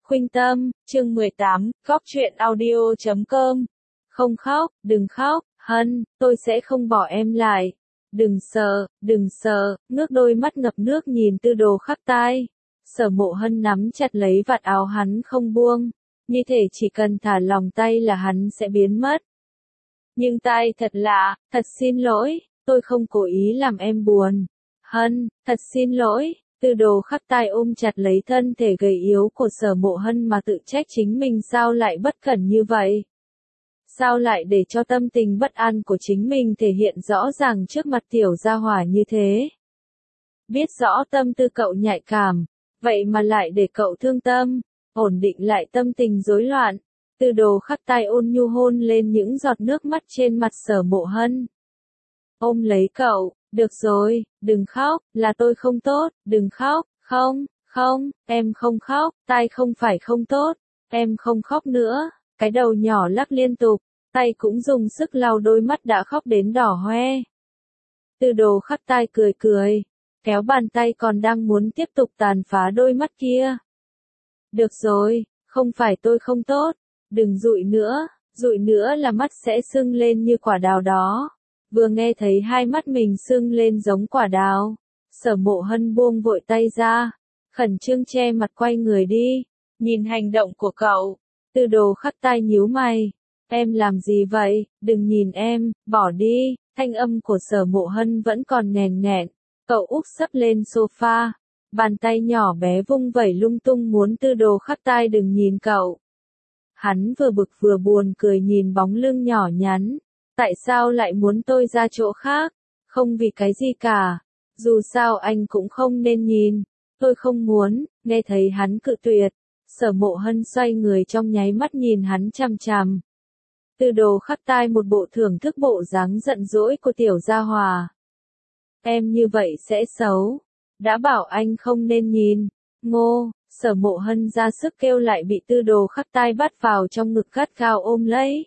Khuynh Tâm, chương 18, góc truyện audio.com. Không khóc, đừng khóc, Hân, tôi sẽ không bỏ em lại. Đừng sợ, ngước đôi mắt ngập nước nhìn Tư Đồ Khắc Tai. Sở Mộ Hân nắm chặt lấy vạt áo hắn không buông, như thể chỉ cần thả lòng tay là hắn sẽ biến mất. Nhưng tai thật lạ, thật xin lỗi, tôi không cố ý làm em buồn. Hân, thật xin lỗi. Tư Đồ Khắc Tai ôm chặt lấy thân thể gầy yếu của Sở Mộ Hân mà tự trách chính mình sao lại bất cẩn như vậy. Sao lại để cho tâm tình bất an của chính mình thể hiện rõ ràng trước mặt tiểu gia hỏa như thế. Biết rõ tâm tư cậu nhạy cảm, vậy mà lại để cậu thương tâm, ổn định lại tâm tình rối loạn. Tư Đồ Khắc Tai ôn nhu hôn lên những giọt nước mắt trên mặt Sở Mộ Hân. Ôm lấy cậu. Được rồi, đừng khóc, là tôi không tốt, đừng khóc, không, em không khóc, tai không phải không tốt, em không khóc nữa, cái đầu nhỏ lắc liên tục, tay cũng dùng sức lau đôi mắt đã khóc đến đỏ hoe. Tư Đồ Khắc Tai cười, kéo bàn tay còn đang muốn tiếp tục tàn phá đôi mắt kia. Được rồi, không phải tôi không tốt, đừng dụi nữa là mắt sẽ sưng lên như quả đào đó. Vừa nghe thấy hai mắt mình sưng lên giống quả đào, Sở Mộ Hân buông vội tay ra, khẩn trương che mặt quay người đi. Nhìn hành động của cậu, Tư Đồ Khắc Tai nhíu mày. Em làm gì vậy, đừng nhìn em, bỏ đi. Thanh âm của Sở Mộ Hân vẫn còn nghẹn. Cậu úp sấp lên sofa, bàn tay nhỏ bé vung vẩy lung tung muốn Tư Đồ Khắc Tai đừng nhìn cậu. Hắn vừa bực vừa buồn cười nhìn bóng lưng nhỏ nhắn. Tại sao lại muốn tôi ra chỗ khác? Không vì cái gì cả. Dù sao anh cũng không nên nhìn. Tôi không muốn. Nghe thấy hắn cự tuyệt. Sở Mộ Hân xoay người trong nháy mắt nhìn hắn chằm chằm. Tư Đồ Khắc Tai một bộ thưởng thức bộ dáng giận dỗi của tiểu gia hòa. Em như vậy sẽ xấu. Đã bảo anh không nên nhìn. Ngô, Sở Mộ Hân ra sức kêu lại bị Tư Đồ Khắc Tai bắt vào trong ngực gắt gao ôm lấy.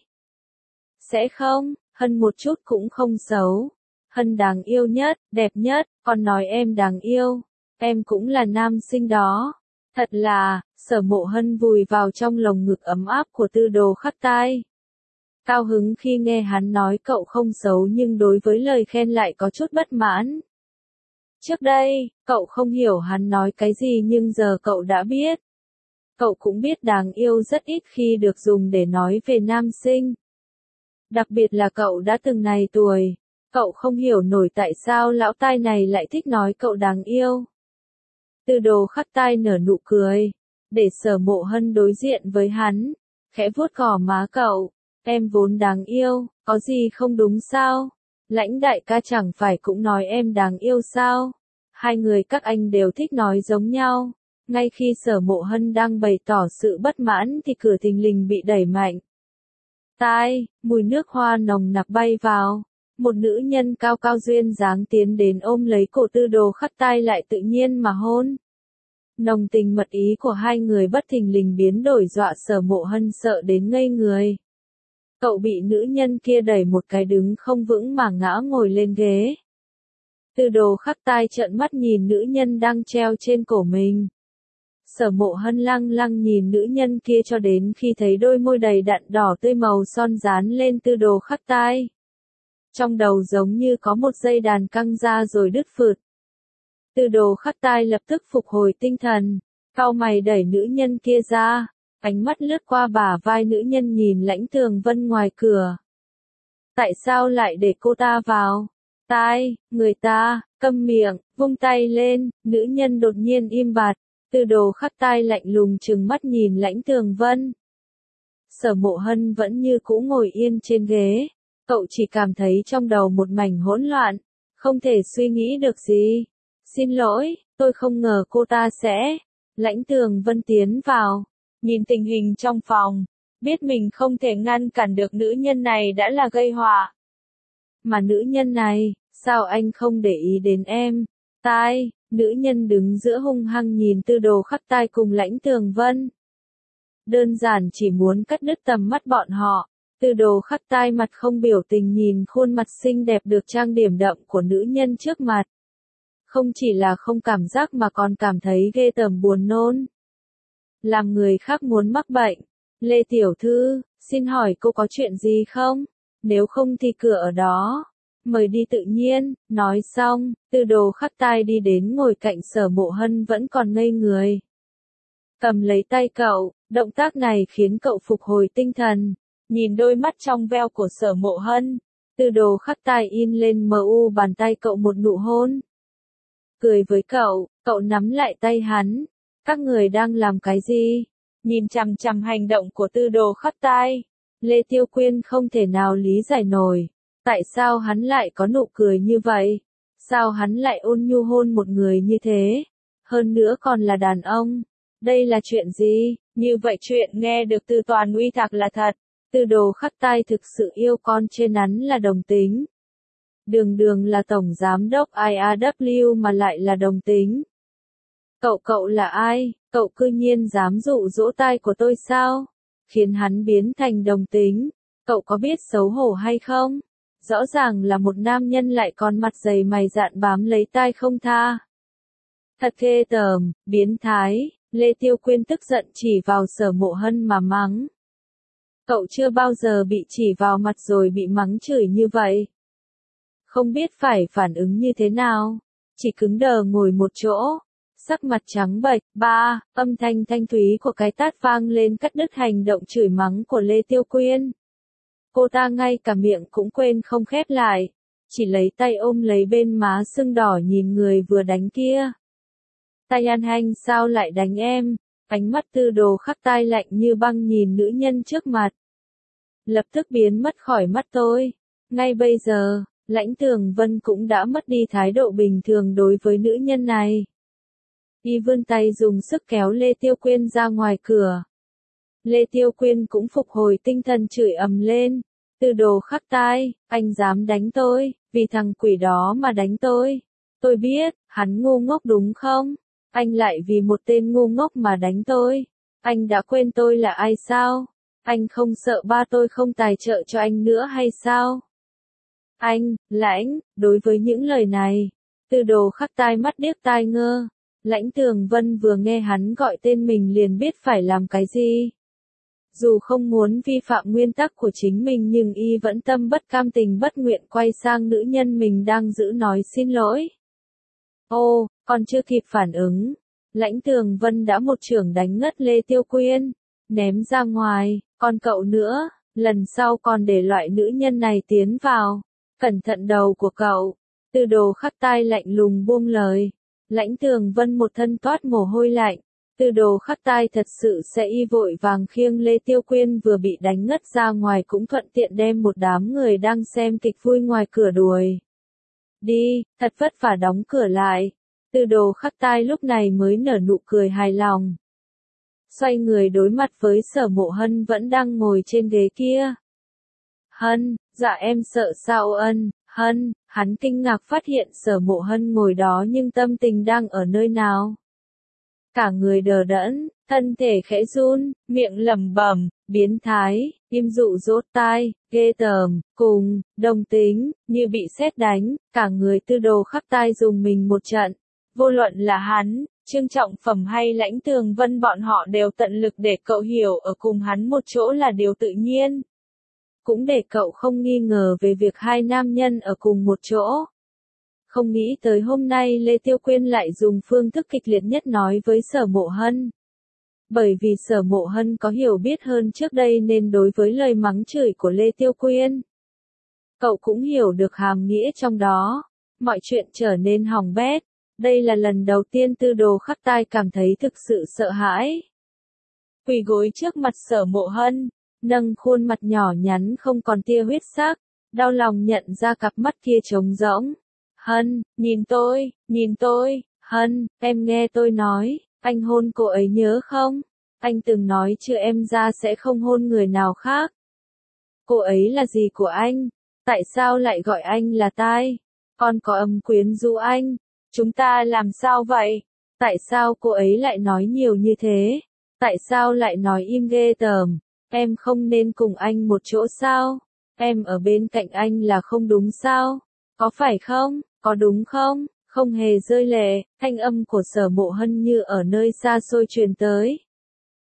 Sẽ không, Hân một chút cũng không xấu. Hân đáng yêu nhất, đẹp nhất, còn nói em đáng yêu. Em cũng là nam sinh đó. Thật là, Sở Mộ Hân vùi vào trong lồng ngực ấm áp của Tư Đồ Khắc Tai. Cao hứng khi nghe hắn nói cậu không xấu nhưng đối với lời khen lại có chút bất mãn. Trước đây, cậu không hiểu hắn nói cái gì nhưng giờ cậu đã biết. Cậu cũng biết đáng yêu rất ít khi được dùng để nói về nam sinh. Đặc biệt là cậu đã từng này tuổi, cậu không hiểu nổi tại sao lão tai này lại thích nói cậu đáng yêu. Tư Đồ Khắc Tai nở nụ cười, để Sở Mộ Hân đối diện với hắn, khẽ vuốt gò má cậu, em vốn đáng yêu, có gì không đúng sao? Lãnh đại ca chẳng phải cũng nói em đáng yêu sao? Hai người các anh đều thích nói giống nhau. Ngay khi Sở Mộ Hân đang bày tỏ sự bất mãn thì cửa thình lình bị đẩy mạnh. Tai, mùi nước hoa nồng nặc bay vào. Một nữ nhân cao cao duyên dáng tiến đến ôm lấy cổ Tư Đồ Khắc Tai lại tự nhiên mà hôn. Nồng tình mật ý của hai người bất thình lình biến đổi dọa Sở Mộ Hân sợ đến ngây người. Cậu bị nữ nhân kia đẩy một cái đứng không vững mà ngã ngồi lên ghế. Tư Đồ Khắc Tai trợn mắt nhìn nữ nhân đang treo trên cổ mình. Sở Mộ Hân lăng nhìn nữ nhân kia cho đến khi thấy đôi môi đầy đặn đỏ tươi màu son dán lên Tư Đồ Khắc Tai. Trong đầu giống như có một dây đàn căng ra rồi đứt phượt. Tư Đồ Khắc Tai lập tức phục hồi tinh thần, cau mày đẩy nữ nhân kia ra, ánh mắt lướt qua bả vai nữ nhân nhìn Lãnh Tường Vân ngoài cửa. Tại sao lại để cô ta vào? Tai, người ta, câm miệng, vung tay lên, nữ nhân đột nhiên im bặt. Tư Đồ Khắc Tai lạnh lùng trừng mắt nhìn Lãnh Tường Vân. Sở Mộ Hân vẫn như cũ ngồi yên trên ghế. Cậu chỉ cảm thấy trong đầu một mảnh hỗn loạn, không thể suy nghĩ được gì. Xin lỗi, tôi không ngờ cô ta sẽ. Lãnh Tường Vân tiến vào, nhìn tình hình trong phòng, biết mình không thể ngăn cản được nữ nhân này đã là gây họa. Mà nữ nhân này, sao anh không để ý đến em? Tai, nữ nhân đứng giữa hung hăng nhìn Tư Đồ Khắc Tai cùng Lãnh Tường Vân. Đơn giản chỉ muốn cắt đứt tầm mắt bọn họ. Tư Đồ Khắc Tai mặt không biểu tình nhìn khuôn mặt xinh đẹp được trang điểm đậm của nữ nhân trước mặt. Không chỉ là không cảm giác mà còn cảm thấy ghê tởm buồn nôn. làm người khác muốn mắc bệnh. Lê tiểu thư, xin hỏi cô có chuyện gì không? Nếu không thì cửa ở đó. Mời đi tự nhiên, nói xong, Tư Đồ Khắc Tai đi đến ngồi cạnh Sở Mộ Hân vẫn còn ngây người. Cầm lấy tay cậu, động tác này khiến cậu phục hồi tinh thần. Nhìn đôi mắt trong veo của Sở Mộ Hân, Tư Đồ Khắc Tai in lên mu bàn tay cậu một nụ hôn. Cười với cậu, cậu nắm lại tay hắn. Các người đang làm cái gì? Nhìn chằm chằm hành động của Tư Đồ Khắc Tai, Lê Tiêu Quyên không thể nào lý giải nổi. Tại sao hắn lại có nụ cười như vậy? Sao hắn lại ôn nhu hôn một người như thế? Hơn nữa còn là đàn ông. Đây là chuyện gì? Như vậy chuyện nghe được từ Toàn Uy Thạc là thật. Tư Đồ Khắc Tai thực sự yêu con trên hắn là đồng tính. Đường đường là tổng giám đốc IAW mà lại là đồng tính. Cậu là ai? Cậu cư nhiên dám dụ dỗ tai của tôi sao? Khiến hắn biến thành đồng tính. Cậu có biết xấu hổ hay không? Rõ ràng là một nam nhân lại còn mặt dày mày dạn bám lấy tai không tha. Thật ghê tởm, biến thái. Lê Tiêu Quyên tức giận chỉ vào Sở Mộ Hân mà mắng. Cậu chưa bao giờ bị chỉ vào mặt rồi bị mắng chửi như vậy. Không biết phải phản ứng như thế nào. Chỉ cứng đờ ngồi một chỗ. Sắc mặt trắng bệch, âm thanh thanh thúy của cái tát vang lên cắt đứt hành động chửi mắng của Lê Tiêu Quyên. Cô ta ngay cả miệng cũng quên không khép lại. Chỉ lấy tay ôm lấy bên má sưng đỏ nhìn người vừa đánh kia. Tai An Hanh sao lại đánh em? Ánh mắt Tư Đồ Khắc Tai lạnh như băng nhìn nữ nhân trước mặt. Lập tức biến mất khỏi mắt tôi. Ngay bây giờ, Lãnh Tường Vân cũng đã mất đi thái độ bình thường đối với nữ nhân này. Y vươn tay dùng sức kéo Lê Tiêu Quyên ra ngoài cửa. Lê Tiêu Quyên cũng phục hồi tinh thần chửi ầm lên. Tư Đồ Khắc Tai, anh dám đánh tôi, vì thằng quỷ đó mà đánh tôi. Tôi biết, hắn ngu ngốc đúng không? Anh lại vì một tên ngu ngốc mà đánh tôi. Anh đã quên tôi là ai sao? Anh không sợ ba tôi không tài trợ cho anh nữa hay sao? Anh, Lãnh, đối với những lời này, Tư Đồ Khắc Tai mắt điếc tai ngơ. Lãnh Tường Vân vừa nghe hắn gọi tên mình liền biết phải làm cái gì. Dù không muốn vi phạm nguyên tắc của chính mình nhưng y vẫn tâm bất cam tình bất nguyện quay sang nữ nhân mình đang giữ nói xin lỗi. Ô, còn chưa kịp phản ứng. Lãnh Tường Vân đã một chưởng đánh ngất Lê Tiêu Quyên. Ném ra ngoài, còn cậu nữa, lần sau còn để loại nữ nhân này tiến vào. Cẩn thận đầu của cậu. Tư Đồ Khắc Tai lạnh lùng buông lời. Lãnh Tường Vân một thân toát mồ hôi lạnh. Tư Đồ Khắc Tai thật sự sẽ y vội vàng khiêng Lê Tiêu Quyên vừa bị đánh ngất ra ngoài cũng thuận tiện đem một đám người đang xem kịch vui ngoài cửa đuổi. Đi, thật vất vả đóng cửa lại. Tư Đồ Khắc Tai lúc này mới nở nụ cười hài lòng. Xoay người đối mặt với Sở Mộ Hân vẫn đang ngồi trên ghế kia. Hân, dạ em sợ sao Ân, Hân, hắn kinh ngạc phát hiện Sở Mộ Hân ngồi đó nhưng tâm tình đang ở nơi nào. Cả người đờ đẫn, thân thể khẽ run, miệng lẩm bẩm, biến thái, im dụ dỗ tai, ghê tởm, cùng, đồng tính, như bị sét đánh, cả người Tư Đồ Khắc Tai dùng mình một trận. Vô luận là hắn, Trương Trọng Phẩm hay Lãnh Tường Vân bọn họ đều tận lực để cậu hiểu ở cùng hắn một chỗ là điều tự nhiên. Cũng để cậu không nghi ngờ về việc hai nam nhân ở cùng một chỗ. Không nghĩ tới hôm nay Lê Tiêu Quyên lại dùng phương thức kịch liệt nhất nói với Sở Mộ Hân. Bởi vì Sở Mộ Hân có hiểu biết hơn trước đây nên đối với lời mắng chửi của Lê Tiêu Quyên, cậu cũng hiểu được hàm nghĩa trong đó. Mọi chuyện trở nên hỏng bét. Đây là lần đầu tiên Tư Đồ Khắc Tai cảm thấy thực sự sợ hãi. Quỳ gối trước mặt Sở Mộ Hân, nâng khuôn mặt nhỏ nhắn không còn tia huyết sắc, đau lòng nhận ra cặp mắt kia trống rỗng. Hân, nhìn tôi, Hân, em nghe tôi nói, anh hôn cô ấy nhớ không? Anh từng nói chưa em ra sẽ không hôn người nào khác. Cô ấy là gì của anh? Tại sao lại gọi anh là Tai? Còn có âm quyến rũ anh. Chúng ta làm sao vậy? Tại sao cô ấy lại nói nhiều như thế? Tại sao lại nói im ghê tởm? Em không nên cùng anh một chỗ sao? Em ở bên cạnh anh là không đúng sao? Có phải không? Có đúng không? Không hề rơi lệ, thanh âm của Sở Mộ Hân như ở nơi xa xôi truyền tới.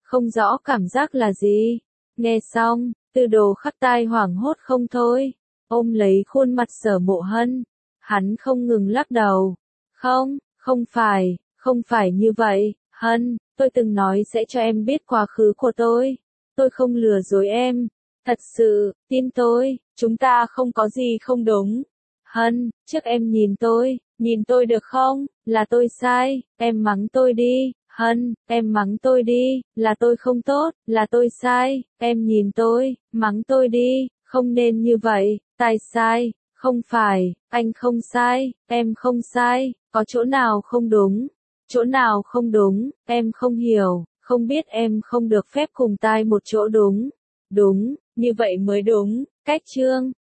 không rõ cảm giác là gì. Nghe xong, Tư Đồ Khắc Tai hoảng hốt không thôi, ôm lấy khuôn mặt Sở Mộ Hân, hắn không ngừng lắc đầu. Không, không phải như vậy, Hân, tôi từng nói sẽ cho em biết quá khứ của tôi không lừa dối em, thật sự, tin tôi, chúng ta không có gì không đúng. Hân, trước em nhìn tôi được không, là tôi sai, em mắng tôi đi, Hân, em mắng tôi đi, là tôi không tốt, là tôi sai, em nhìn tôi, mắng tôi đi, không nên như vậy, tại sai, không phải, anh không sai, em không sai, có chỗ nào không đúng, em không hiểu, không biết em không được phép cùng tai một chỗ đúng, như vậy mới đúng, cách chương.